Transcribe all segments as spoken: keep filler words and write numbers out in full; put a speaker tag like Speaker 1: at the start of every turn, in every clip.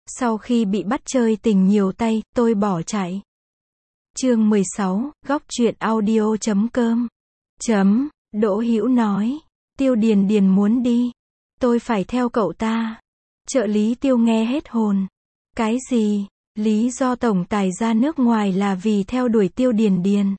Speaker 1: Sau khi bị bắt chơi tình nhiều tay, tôi bỏ chạy. Chương mười sáu, góc truyện audio chấm com. Chấm, Đỗ Hữu nói, Tiêu Điền Điền muốn đi. Tôi phải theo cậu ta. Trợ lý Tiêu nghe hết hồn. Cái gì? Lý do tổng tài ra nước ngoài là vì theo đuổi Tiêu Điền Điền.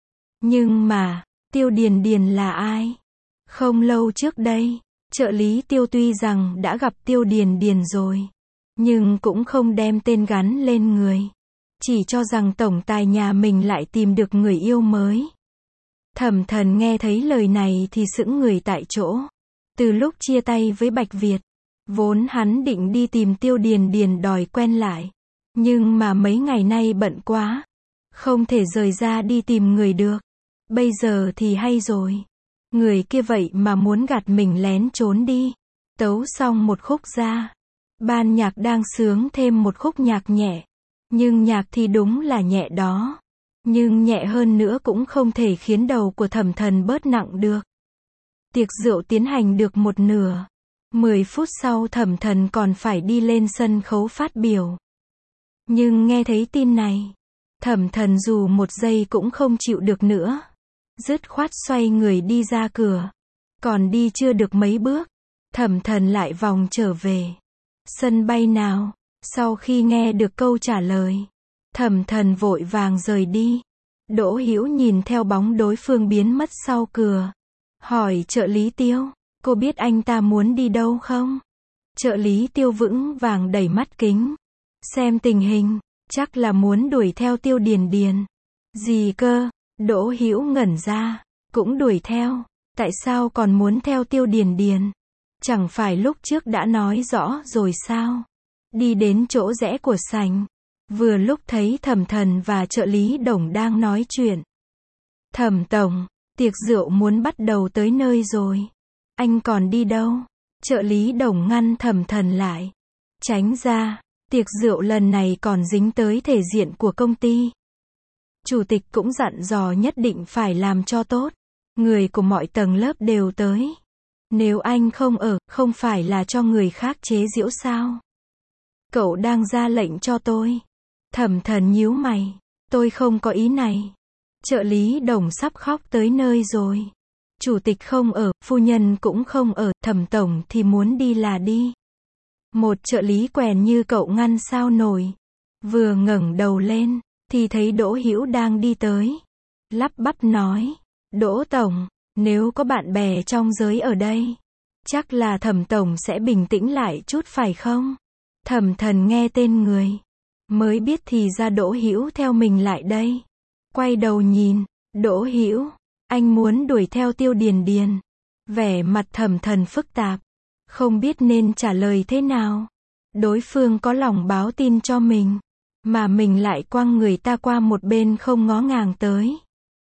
Speaker 1: Nhưng mà, Tiêu Điền Điền là ai? Không lâu trước đây, trợ lý Tiêu tuy rằng đã gặp Tiêu Điền Điền rồi, nhưng cũng không đem tên gắn lên người. Chỉ cho rằng tổng tài nhà mình lại tìm được người yêu mới. Thẩm Thần nghe thấy lời này thì sững người tại chỗ. Từ lúc chia tay với Bạch Việt, vốn hắn định đi tìm Tiêu Điền Điền đòi quen lại. Nhưng mà mấy ngày nay bận quá, không thể rời ra đi tìm người được. Bây giờ thì hay rồi. Người kia vậy mà muốn gạt mình lén trốn đi. Tấu xong một khúc ra, ban nhạc đang sướng thêm một khúc nhạc nhẹ. Nhưng nhạc thì đúng là nhẹ đó. Nhưng nhẹ hơn nữa cũng không thể khiến đầu của Thẩm Thần bớt nặng được. Tiệc rượu tiến hành được một nửa. Mười phút sau Thẩm Thần còn phải đi lên sân khấu phát biểu. Nhưng nghe thấy tin này, Thẩm Thần dù một giây cũng không chịu được nữa. Dứt khoát xoay người đi ra cửa. Còn đi chưa được mấy bước, Thẩm Thần lại vòng trở về. Sân bay nào? Sau khi nghe được câu trả lời, Thẩm Thần vội vàng rời đi. Đỗ Hữu nhìn theo bóng đối phương biến mất sau cửa. Hỏi trợ lý Tiêu, cô biết anh ta muốn đi đâu không? Trợ lý Tiêu vững vàng đẩy mắt kính. Xem tình hình, chắc là muốn đuổi theo Tiêu Điền Điền. Gì cơ? Đỗ Hữu ngẩn ra. Cũng đuổi theo. Tại sao còn muốn theo Tiêu Điền Điền? Chẳng phải lúc trước đã nói rõ rồi sao? Đi đến chỗ rẽ của sảnh. Vừa lúc thấy Thẩm Thần và trợ lý Đồng đang nói chuyện. Thẩm tổng, tiệc rượu muốn bắt đầu tới nơi rồi. Anh còn đi đâu? Trợ lý Đồng ngăn Thẩm Thần lại. Tránh ra, tiệc rượu lần này còn dính tới thể diện của công ty. Chủ tịch cũng dặn dò nhất định phải làm cho tốt. Người của mọi tầng lớp đều tới. Nếu anh không ở, không phải là cho người khác chế giễu sao? Cậu đang ra lệnh cho tôi. Thẩm Thần nhíu mày. Tôi không có ý này. Trợ lý Đồng sắp khóc tới nơi rồi. Chủ tịch không ở, phu nhân cũng không ở, Thẩm tổng thì muốn đi là đi. Một trợ lý quèn như cậu ngăn sao nổi. Vừa ngẩng đầu lên, thì thấy Đỗ Hữu đang đi tới. Lắp bắp nói, Đỗ tổng, nếu có bạn bè trong giới ở đây, chắc là Thẩm tổng sẽ bình tĩnh lại chút phải không? Thẩm Thần nghe tên người, mới biết thì ra Đỗ Hữu theo mình lại đây. Quay đầu nhìn, Đỗ Hữu, anh muốn đuổi theo Tiêu Điền Điền. Vẻ mặt Thẩm Thần phức tạp, không biết nên trả lời thế nào. Đối phương có lòng báo tin cho mình, mà mình lại quăng người ta qua một bên không ngó ngàng tới.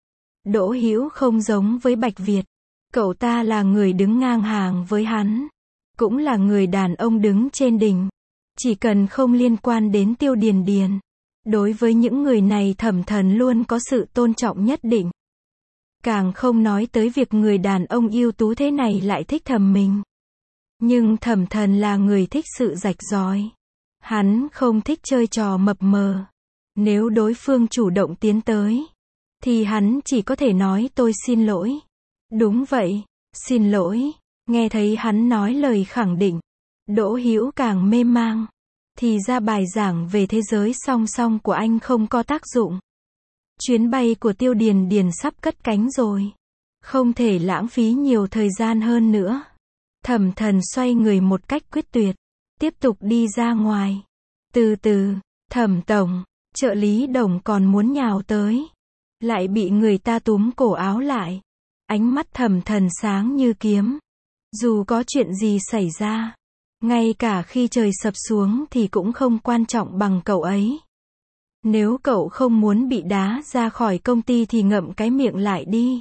Speaker 1: Đỗ Hữu không giống với Bạch Việt. Cậu ta là người đứng ngang hàng với hắn. Cũng là người đàn ông đứng trên đỉnh. Chỉ cần không liên quan đến Tiêu Điền Điền. Đối với những người này Thẩm Thần luôn có sự tôn trọng nhất định. Càng không nói tới việc người đàn ông ưu tú thế này lại thích thầm mình. Nhưng Thẩm Thần là người thích sự rạch ròi. Hắn không thích chơi trò mập mờ. Nếu đối phương chủ động tiến tới, thì hắn chỉ có thể nói tôi xin lỗi. Đúng vậy, xin lỗi. Nghe thấy hắn nói lời khẳng định, Đỗ Hữu càng mê mang. Thì ra bài giảng về thế giới song song của anh không có tác dụng. Chuyến bay của Tiêu Điền Điền sắp cất cánh rồi. Không thể lãng phí nhiều thời gian hơn nữa. Thẩm Thần xoay người một cách quyết tuyệt. Tiếp tục đi ra ngoài. Từ từ, Thẩm tổng, trợ lý Đồng còn muốn nhào tới. Lại bị người ta túm cổ áo lại. Ánh mắt Thẩm Thần sáng như kiếm. Dù có chuyện gì xảy ra, ngay cả khi trời sập xuống thì cũng không quan trọng bằng cậu ấy. Nếu cậu không muốn bị đá ra khỏi công ty thì ngậm cái miệng lại đi.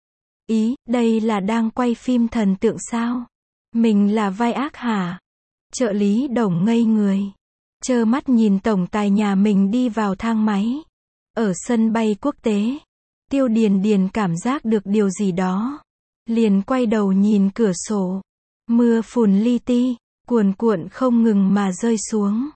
Speaker 1: Ý, đây là đang quay phim thần tượng sao? Mình là vai ác hả? Trợ lý Đồng ngây người. Trơ mắt nhìn tổng tài nhà mình đi vào thang máy. Ở sân bay quốc tế. Tiêu Điền Điền cảm giác được điều gì đó. Liền quay đầu nhìn cửa sổ. Mưa phùn li ti, cuồn cuộn không ngừng mà rơi xuống.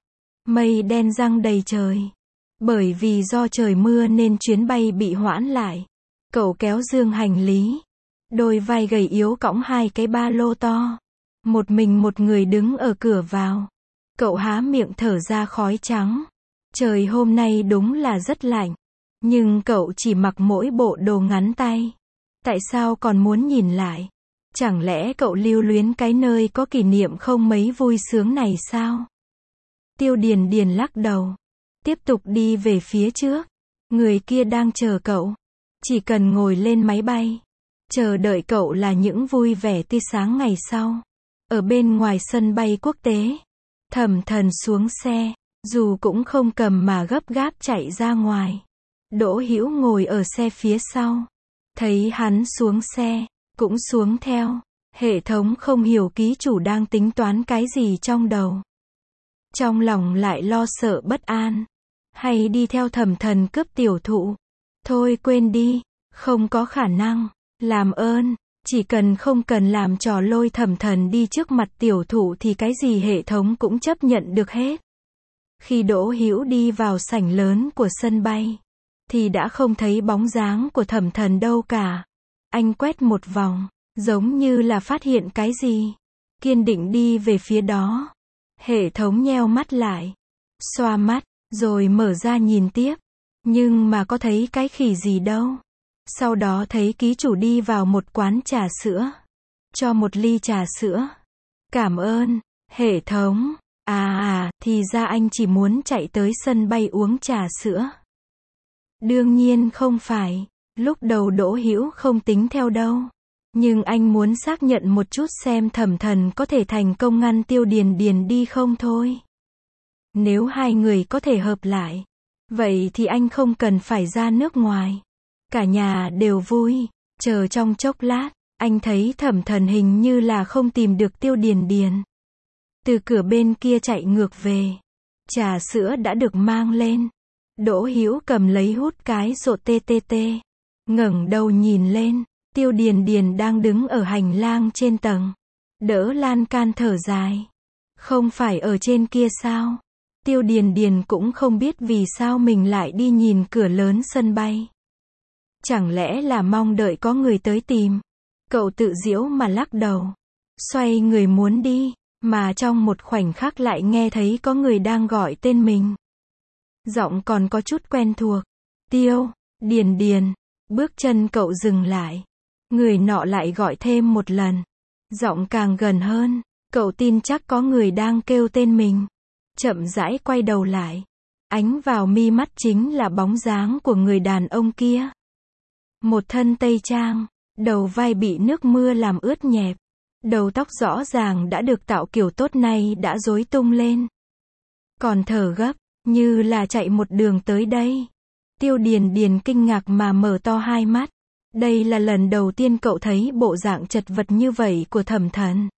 Speaker 1: Mây đen giăng đầy trời. Bởi vì do trời mưa nên chuyến bay bị hoãn lại. Cậu kéo dương hành lý. Đôi vai gầy yếu cõng hai cái ba lô to. Một mình một người đứng ở cửa vào. Cậu há miệng thở ra khói trắng. Trời hôm nay đúng là rất lạnh. Nhưng cậu chỉ mặc mỗi bộ đồ ngắn tay. Tại sao còn muốn nhìn lại? Chẳng lẽ cậu lưu luyến cái nơi có kỷ niệm không mấy vui sướng này sao? Tiêu Điền Điền lắc đầu. Tiếp tục đi về phía trước. Người kia đang chờ cậu. Chỉ cần ngồi lên máy bay. Chờ đợi cậu là những vui vẻ tươi sáng ngày sau. Ở bên ngoài sân bay quốc tế. Thẩm Thần xuống xe. Dù cũng không cầm mà gấp gáp chạy ra ngoài. Đỗ Hữu ngồi ở xe phía sau. Thấy hắn xuống xe. Cũng xuống theo. Hệ thống không hiểu ký chủ đang tính toán cái gì trong đầu. Trong lòng lại lo sợ bất an. Hay đi theo Thẩm Thần cướp tiểu thụ. Thôi quên đi. Không có khả năng. Làm ơn. Chỉ cần không cần làm trò lôi Thẩm Thần đi trước mặt tiểu thụ thì cái gì hệ thống cũng chấp nhận được hết. Khi Đỗ Hữu đi vào sảnh lớn của sân bay. Thì đã không thấy bóng dáng của Thẩm Thần đâu cả. Anh quét một vòng. Giống như là phát hiện cái gì. Kiên định đi về phía đó. Hệ thống nheo mắt lại. Xoa mắt. Rồi mở ra nhìn tiếp. Nhưng mà có thấy cái khỉ gì đâu. Sau đó thấy ký chủ đi vào một quán trà sữa. Cho một ly trà sữa. Cảm ơn. Hệ thống. À à, thì ra anh chỉ muốn chạy tới sân bay uống trà sữa. Đương nhiên không phải. Lúc đầu Đỗ Hữu không tính theo đâu. Nhưng anh muốn xác nhận một chút xem Thẩm Thần có thể thành công ngăn Tiêu Điền Điền đi không thôi. Nếu hai người có thể hợp lại. Vậy thì anh không cần phải ra nước ngoài. Cả nhà đều vui. Chờ trong chốc lát. Anh thấy Thẩm Thần hình như là không tìm được Tiêu Điền Điền. Từ cửa bên kia chạy ngược về. Trà sữa đã được mang lên. Đỗ Hữu cầm lấy hút cái rộ tê tê tê. Ngẩng đầu nhìn lên. Tiêu Điền Điền đang đứng ở hành lang trên tầng. Đỡ lan can thở dài. Không phải ở trên kia sao? Tiêu Điền Điền cũng không biết vì sao mình lại đi nhìn cửa lớn sân bay. Chẳng lẽ là mong đợi có người tới tìm? Cậu tự giễu mà lắc đầu. Xoay người muốn đi. Mà trong một khoảnh khắc lại nghe thấy có người đang gọi tên mình. Giọng còn có chút quen thuộc. Tiêu, Điền Điền. Bước chân cậu dừng lại. Người nọ lại gọi thêm một lần. Giọng càng gần hơn. Cậu tin chắc có người đang kêu tên mình. Chậm rãi quay đầu lại. Ánh vào mi mắt chính là bóng dáng của người đàn ông kia. Một thân tây trang. Đầu vai bị nước mưa làm ướt nhẹp. Đầu tóc rõ ràng đã được tạo kiểu tốt nay đã rối tung lên. Còn thở gấp. Như là chạy một đường tới đây. Tiêu Điền Điền kinh ngạc mà mở to hai mắt. Đây là lần đầu tiên cậu thấy bộ dạng chật vật như vậy của Thẩm Thần.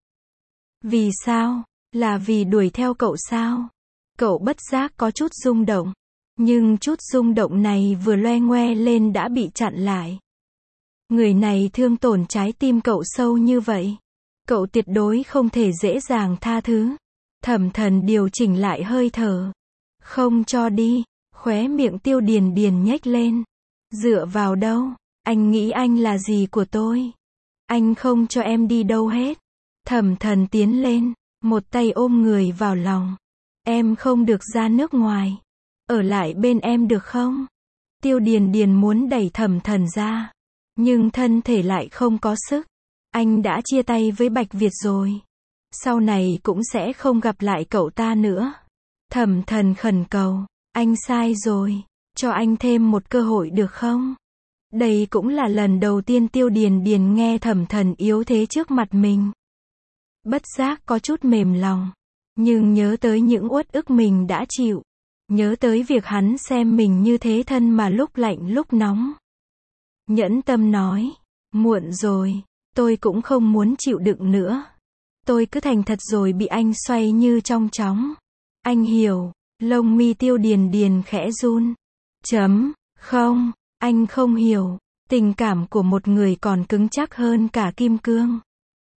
Speaker 1: Vì sao? Là vì đuổi theo cậu sao? Cậu bất giác có chút rung động. Nhưng chút rung động này vừa loe ngoe lên đã bị chặn lại. Người này thương tổn trái tim cậu sâu như vậy. Cậu tuyệt đối không thể dễ dàng tha thứ. Thẩm Thần điều chỉnh lại hơi thở. Không cho đi. Khóe miệng Tiêu Điền Điền nhếch lên. Dựa vào đâu? Anh nghĩ anh là gì của tôi? Anh không cho em đi đâu hết. Thẩm Thần tiến lên. Một tay ôm người vào lòng. Em không được ra nước ngoài. Ở lại bên em được không? Tiêu Điền Điền muốn đẩy Thẩm Thần ra. Nhưng thân thể lại không có sức. Anh đã chia tay với Bạch Việt rồi. Sau này cũng sẽ không gặp lại cậu ta nữa. Thẩm Thần khẩn cầu. Anh sai rồi. Cho anh thêm một cơ hội được không? Đây cũng là lần đầu tiên Tiêu Điền Điền nghe Thẩm Thần yếu thế trước mặt mình. Bất giác có chút mềm lòng. Nhưng nhớ tới những uất ức mình đã chịu. Nhớ tới việc hắn xem mình như thế thân mà lúc lạnh lúc nóng. Nhẫn tâm nói. Muộn rồi. Tôi cũng không muốn chịu đựng nữa. Tôi cứ thành thật rồi bị anh xoay như trong chóng. Anh hiểu. Lông mi Tiêu Điền Điền khẽ run. Chấm. Không. Anh không hiểu. Tình cảm của một người còn cứng chắc hơn cả kim cương.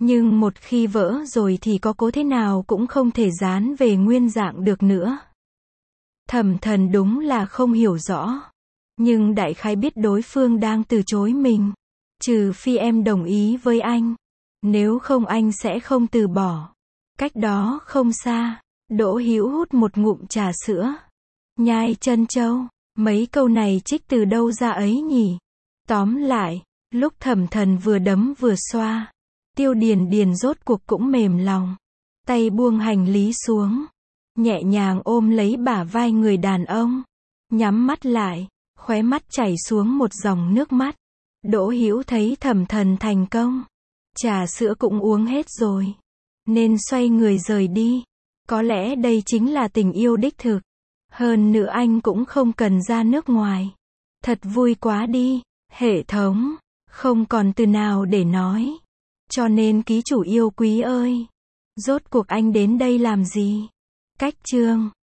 Speaker 1: Nhưng một khi vỡ rồi thì có cố thế nào cũng không thể dán về nguyên dạng được nữa. Thẩm Thần đúng là không hiểu rõ. Nhưng đại khái biết đối phương đang từ chối mình. Trừ phi em đồng ý với anh. Nếu không anh sẽ không từ bỏ. Cách đó không xa, Đỗ Hữu hút một ngụm trà sữa. Nhai trân châu. Mấy câu này trích từ đâu ra ấy nhỉ? Tóm lại, lúc Thẩm Thần vừa đấm vừa xoa, Tiêu Điền Điền rốt cuộc cũng mềm lòng. Tay buông hành lý xuống, nhẹ nhàng ôm lấy bả vai người đàn ông. Nhắm mắt lại, khóe mắt chảy xuống một dòng nước mắt. Đỗ Hữu thấy Thẩm Thần thành công. Trà sữa cũng uống hết rồi. Nên xoay người rời đi. Có lẽ đây chính là tình yêu đích thực. Hơn nữa anh cũng không cần ra nước ngoài. Thật vui quá đi. Hệ thống. Không còn từ nào để nói. Cho nên ký chủ yêu quý ơi. Rốt cuộc anh đến đây làm gì? Cách chương